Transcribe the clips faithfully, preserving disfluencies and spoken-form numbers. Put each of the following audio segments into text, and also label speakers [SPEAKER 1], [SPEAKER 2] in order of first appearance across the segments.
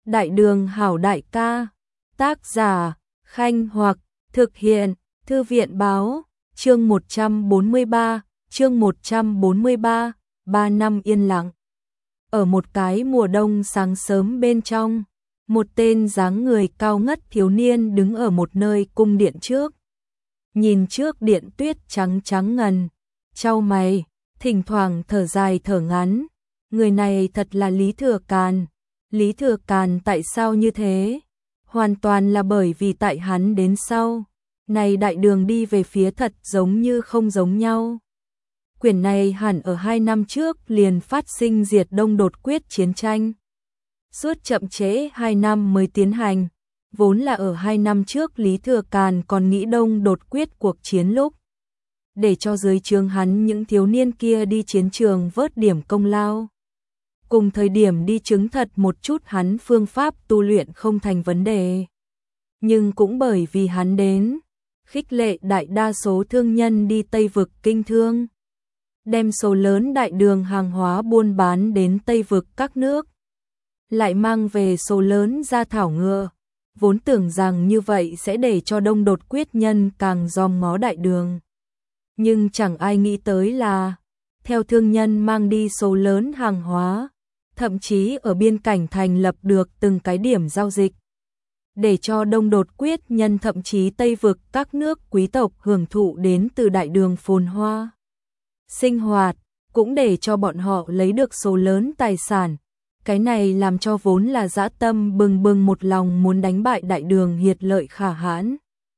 [SPEAKER 1] Đại đường hảo đại ca, tác giả, Khanh Hoặc, thực hiện, Thư viện báo, chương một trăm bốn mươi ba, chương một trăm bốn mươi ba, ba năm yên lặng. Ở một cái mùa đông sáng sớm bên trong, một tên dáng người cao ngất thiếu niên đứng ở một nơi cung điện trước. Nhìn trước điện tuyết trắng trắng ngần, chau mày, thỉnh thoảng thở dài thở ngắn. Người này thật là Lý Thừa Càn. Lý Thừa Càn tại sao như thế? Hoàn toàn là bởi vì tại hắn đến sau. Này đại đường đi về phía thật giống như không giống nhau. Quyển này hẳn ở hai năm trước liền phát sinh diệt Đông đột quyết chiến tranh. Suốt chậm trễ hai năm mới tiến hành. Vốn là ở hai năm trước Lý Thừa Càn còn nghĩ Đông đột quyết cuộc chiến lúc. Để cho dưới trướng hắn những thiếu niên kia đi chiến trường vớt điểm công lao. Cùng thời điểm đi chứng thật một chút hắn phương pháp tu luyện không thành vấn đề. Nhưng cũng bởi vì hắn đến, khích lệ đại đa số thương nhân đi Tây Vực kinh thương. Đem số lớn đại đường hàng hóa buôn bán đến Tây Vực các nước. Lại mang về số lớn gia thảo ngựa. Vốn tưởng rằng như vậy sẽ để cho Đông đột quyết nhân càng dòm ngó đại đường. Nhưng chẳng ai nghĩ tới là, theo thương nhân mang đi số lớn hàng hóa, thậm chí ở biên cảnh thành lập được từng cái điểm giao dịch. Để cho Đông đột quyết nhân thậm chí Tây Vực các nước quý tộc hưởng thụ đến từ đại đường phồn hoa. Sinh hoạt, cũng để cho bọn họ lấy được số lớn tài sản. Cái này làm cho vốn là dã tâm bừng bừng một lòng muốn đánh bại đại đường hiệt lợi khả hãn.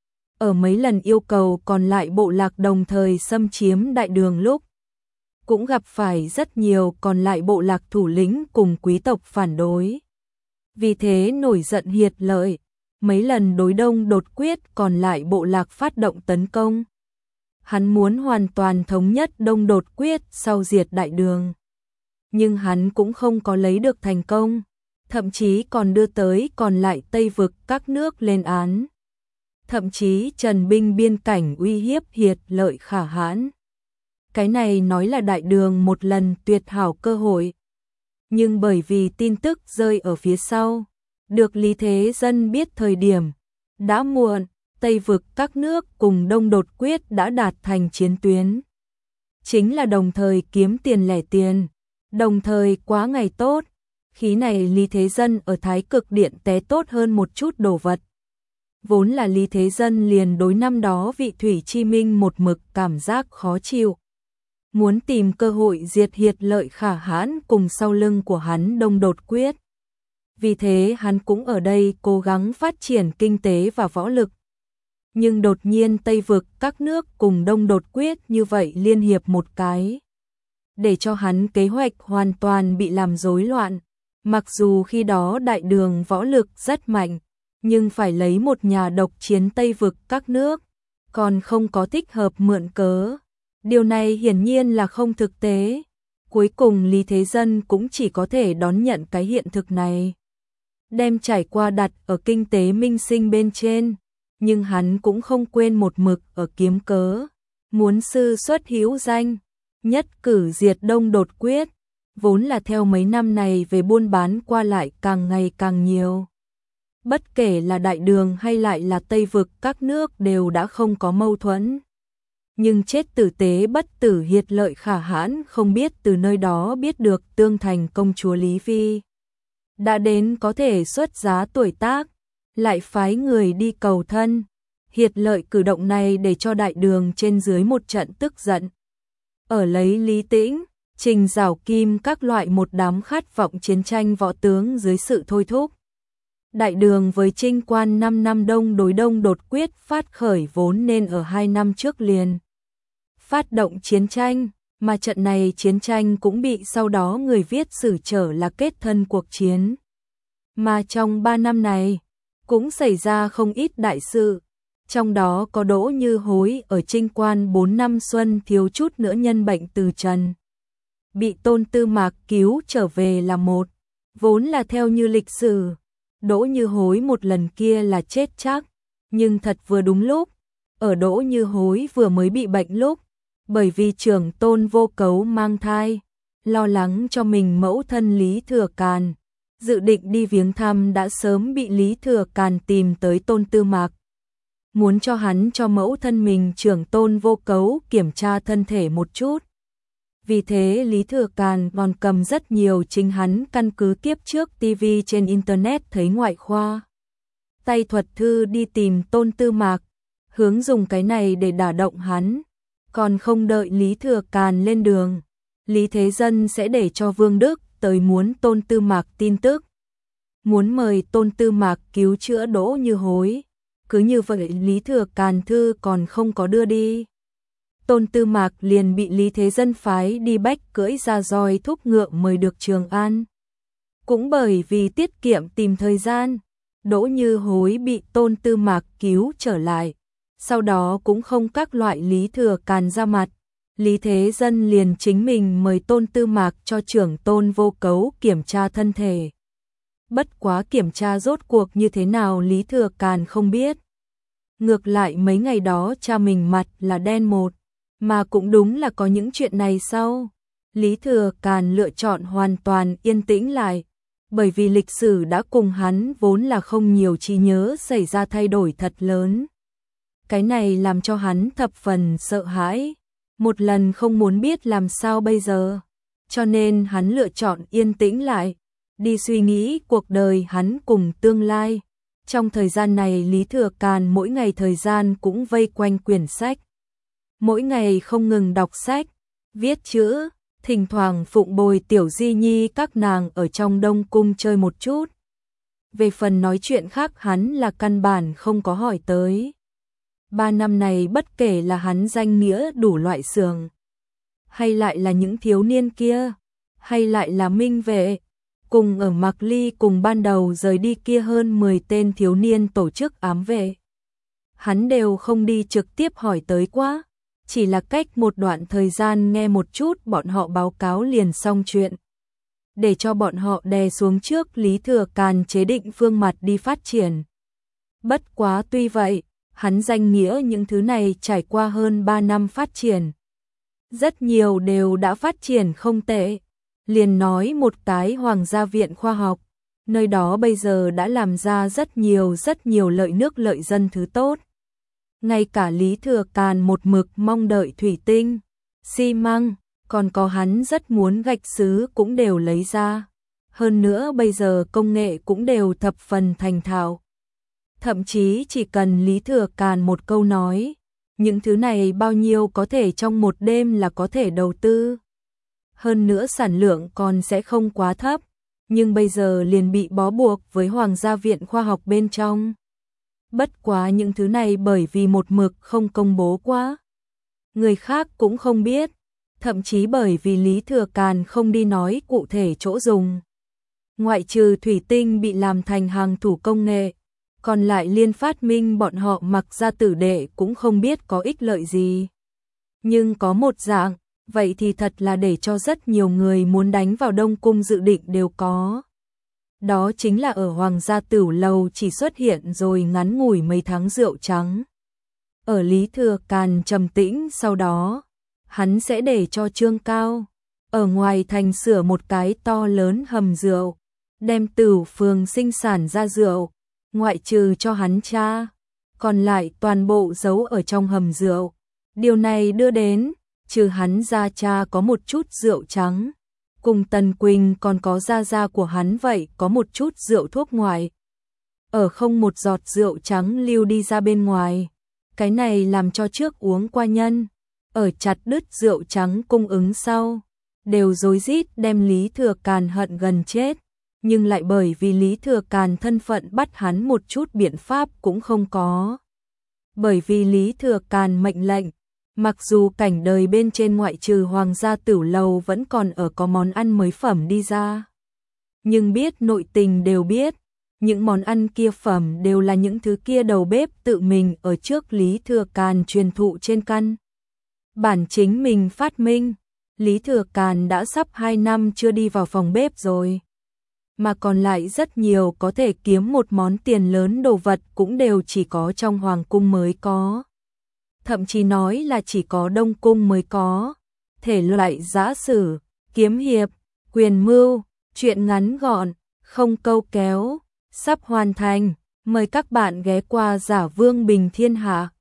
[SPEAKER 1] Ở mấy lần yêu cầu còn lại bộ lạc đồng thời xâm chiếm đại đường lúc, cũng gặp phải rất nhiều còn lại bộ lạc thủ lĩnh cùng quý tộc phản đối. Vì thế nổi giận hiệt lợi, mấy lần đối Đông đột quyết còn lại bộ lạc phát động tấn công. Hắn muốn hoàn toàn thống nhất Đông đột quyết sau diệt đại đường. Nhưng hắn cũng không có lấy được thành công, thậm chí còn đưa tới còn lại Tây Vực các nước lên án. Thậm chí trần binh biên cảnh uy hiếp hiệt lợi khả hãn. Cái này nói là đại đường một lần tuyệt hảo cơ hội. Nhưng bởi vì tin tức rơi ở phía sau, được Lý Thế Dân biết thời điểm, đã muộn, Tây Vực các nước cùng Đông đột quyết đã đạt thành chiến tuyến. Chính là đồng thời kiếm tiền lẻ tiền, đồng thời quá ngày tốt, khí này Lý Thế Dân ở Thái Cực Điện té tốt hơn một chút đồ vật. Vốn là Lý Thế Dân liền đối năm đó vị Thủy Chi Minh một mực cảm giác khó chịu. Muốn tìm cơ hội diệt hiệt lợi khả hãn cùng sau lưng của hắn Đông đột quyết. Vì thế hắn cũng ở đây cố gắng phát triển kinh tế và võ lực. Nhưng đột nhiên Tây Vực các nước cùng Đông đột quyết như vậy liên hiệp một cái. Để cho hắn kế hoạch hoàn toàn bị làm rối loạn. Mặc dù khi đó đại đường võ lực rất mạnh, nhưng phải lấy một nhà độc chiến Tây Vực các nước, còn không có thích hợp mượn cớ. Điều này hiển nhiên là không thực tế. Cuối cùng Lý Thế Dân cũng chỉ có thể đón nhận cái hiện thực này. Đem trải qua đặt ở kinh tế minh sinh bên trên, nhưng hắn cũng không quên một mực ở kiếm cớ. Muốn sư xuất hữu danh, nhất cử diệt Đông đột quyết, vốn là theo mấy năm này về buôn bán qua lại càng ngày càng nhiều. Bất kể là đại đường hay lại là Tây Vực các nước đều đã không có mâu thuẫn. Nhưng chết tử tế bất tử hiệt lợi khả hãn không biết từ nơi đó biết được Tương Thành công chúa Lý Vi đã đến có thể xuất giá tuổi tác, lại phái người đi cầu thân. Hiệt lợi cử động này để cho đại đường trên dưới một trận tức giận. Ở lấy Lý Tĩnh, Trình Giảo Kim các loại một đám khát vọng chiến tranh võ tướng dưới sự thôi thúc. Đại đường với trinh quan năm năm Đông đối Đông đột quyết phát khởi vốn nên ở hai năm trước liền. Phát động chiến tranh, mà trận này chiến tranh cũng bị sau đó người viết sử trở là kết thân cuộc chiến. Mà trong ba năm này, cũng xảy ra không ít đại sự, trong đó có Đỗ Như Hối ở trinh quan bốn năm xuân thiếu chút nữa nhân bệnh từ trần. Bị Tôn Tư Mạc cứu trở về là một, vốn là theo như lịch sử, Đỗ Như Hối một lần kia là chết chắc, nhưng thật vừa đúng lúc, ở Đỗ Như Hối vừa mới bị bệnh lúc, bởi vì trưởng tôn Vô Cấu mang thai, lo lắng cho mình mẫu thân Lý Thừa Càn, dự định đi viếng thăm đã sớm bị Lý Thừa Càn tìm tới Tôn Tư Mạc. Muốn cho hắn cho mẫu thân mình trưởng Tôn Vô Cấu kiểm tra thân thể một chút. Vì thế Lý Thừa Càn còn cầm rất nhiều chính hắn căn cứ kiếp trước ti vi trên Internet thấy ngoại khoa. Tay thuật thư đi tìm Tôn Tư Mạc, hướng dùng cái này để đả động hắn. Còn không đợi Lý Thừa Càn lên đường, Lý Thế Dân sẽ để cho Vương Đức tới muốn Tôn Tư Mạc tin tức. Muốn mời Tôn Tư Mạc cứu chữa Đỗ Như Hối. Cứ như vậy Lý Thừa Càn thư còn không có đưa đi. Tôn Tư Mạc liền bị Lý Thế Dân phái đi bách cưỡi ra roi thúc ngựa mời được Trường An. Cũng bởi vì tiết kiệm tìm thời gian, Đỗ Như Hối bị Tôn Tư Mạc cứu trở lại. Sau đó cũng không các loại Lý Thừa Càn ra mặt. Lý Thế Dân liền chính mình mời Tôn Tư Mạc cho trưởng Tôn Vô Cấu kiểm tra thân thể. Bất quá kiểm tra rốt cuộc như thế nào Lý Thừa Càn không biết. Ngược lại mấy ngày đó cha mình mặt là đen một, mà cũng đúng là có những chuyện này sau. Lý Thừa Càn lựa chọn hoàn toàn yên tĩnh lại, bởi vì lịch sử đã cùng hắn vốn là không nhiều trí nhớ xảy ra thay đổi thật lớn. Cái này làm cho hắn thập phần sợ hãi, một lần không muốn biết làm sao bây giờ, cho nên hắn lựa chọn yên tĩnh lại, đi suy nghĩ cuộc đời hắn cùng tương lai. Trong thời gian này Lý Thừa Càn mỗi ngày thời gian cũng vây quanh quyển sách. Mỗi ngày không ngừng đọc sách, viết chữ, thỉnh thoảng phụng bồi Tiểu Di Nhi các nàng ở trong Đông Cung chơi một chút. Về phần nói chuyện khác hắn là căn bản không có hỏi tới. Ba năm này bất kể là hắn danh nghĩa đủ loại sường, hay lại là những thiếu niên kia, hay lại là Minh Vệ, cùng ở Mạc Ly cùng ban đầu rời đi kia hơn mười tên thiếu niên tổ chức ám vệ. Hắn đều không đi trực tiếp hỏi tới quá, chỉ là cách một đoạn thời gian nghe một chút bọn họ báo cáo liền xong chuyện. Để cho bọn họ đè xuống trước Lý Thừa Càn chế định phương mặt đi phát triển. Bất quá tuy vậy, hắn danh nghĩa những thứ này trải qua hơn ba năm phát triển. Rất nhiều đều đã phát triển không tệ. Liền nói một cái Hoàng gia viện khoa học, nơi đó bây giờ đã làm ra rất nhiều rất nhiều lợi nước lợi dân thứ tốt. Ngay cả Lý Thừa Càn một mực mong đợi thủy tinh, xi măng, còn có hắn rất muốn gạch sứ cũng đều lấy ra. Hơn nữa bây giờ công nghệ cũng đều thập phần thành thạo. Thậm chí chỉ cần Lý Thừa Càn một câu nói, những thứ này bao nhiêu có thể trong một đêm là có thể đầu tư. Hơn nữa sản lượng còn sẽ không quá thấp, nhưng bây giờ liền bị bó buộc với Hoàng gia viện khoa học bên trong. Bất quá những thứ này bởi vì một mực không công bố quá. Người khác cũng không biết, thậm chí bởi vì Lý Thừa Càn không đi nói cụ thể chỗ dùng. Ngoại trừ thủy tinh bị làm thành hàng thủ công nghệ, còn lại liên phát minh bọn họ mặc ra tử đệ cũng không biết có ích lợi gì. Nhưng có một dạng, vậy thì thật là để cho rất nhiều người muốn đánh vào Đông Cung dự định đều có. Đó chính là ở Hoàng gia Tửu Lầu chỉ xuất hiện rồi ngắn ngủi mấy tháng rượu trắng. Ở Lý Thừa Càn trầm tĩnh sau đó, hắn sẽ để cho Trương Cao ở ngoài thành sửa một cái to lớn hầm rượu, đem Tửu phường sinh sản ra rượu, ngoại trừ cho hắn cha, còn lại toàn bộ giấu ở trong hầm rượu. Điều này đưa đến, trừ hắn ra cha có một chút rượu trắng, cùng Tần Quỳnh còn có gia gia của hắn vậy có một chút rượu thuốc ngoài. Ở không một giọt rượu trắng lưu đi ra bên ngoài. Cái này làm cho trước uống qua nhân, ở chặt đứt rượu trắng cung ứng sau, đều rối rít đem Lý Thừa Càn hận gần chết. Nhưng lại bởi vì Lý Thừa Càn thân phận bắt hắn một chút biện pháp cũng không có. Bởi vì Lý Thừa Càn mệnh lệnh, mặc dù cảnh đời bên trên ngoại trừ Hoàng gia Tửu Lầu vẫn còn ở có món ăn mới phẩm đi ra. Nhưng biết nội tình đều biết, những món ăn kia phẩm đều là những thứ kia đầu bếp tự mình ở trước Lý Thừa Càn truyền thụ trên căn. Bản chính mình phát minh, Lý Thừa Càn đã sắp hai năm chưa đi vào phòng bếp rồi. Mà còn lại rất nhiều có thể kiếm một món tiền lớn đồ vật cũng đều chỉ có trong Hoàng cung mới có. Thậm chí nói là chỉ có Đông Cung mới có. Thể loại giã sử, kiếm hiệp, quyền mưu, chuyện ngắn gọn, không câu kéo, sắp hoàn thành. Mời các bạn ghé qua Giả Vương Bình Thiên Hạ.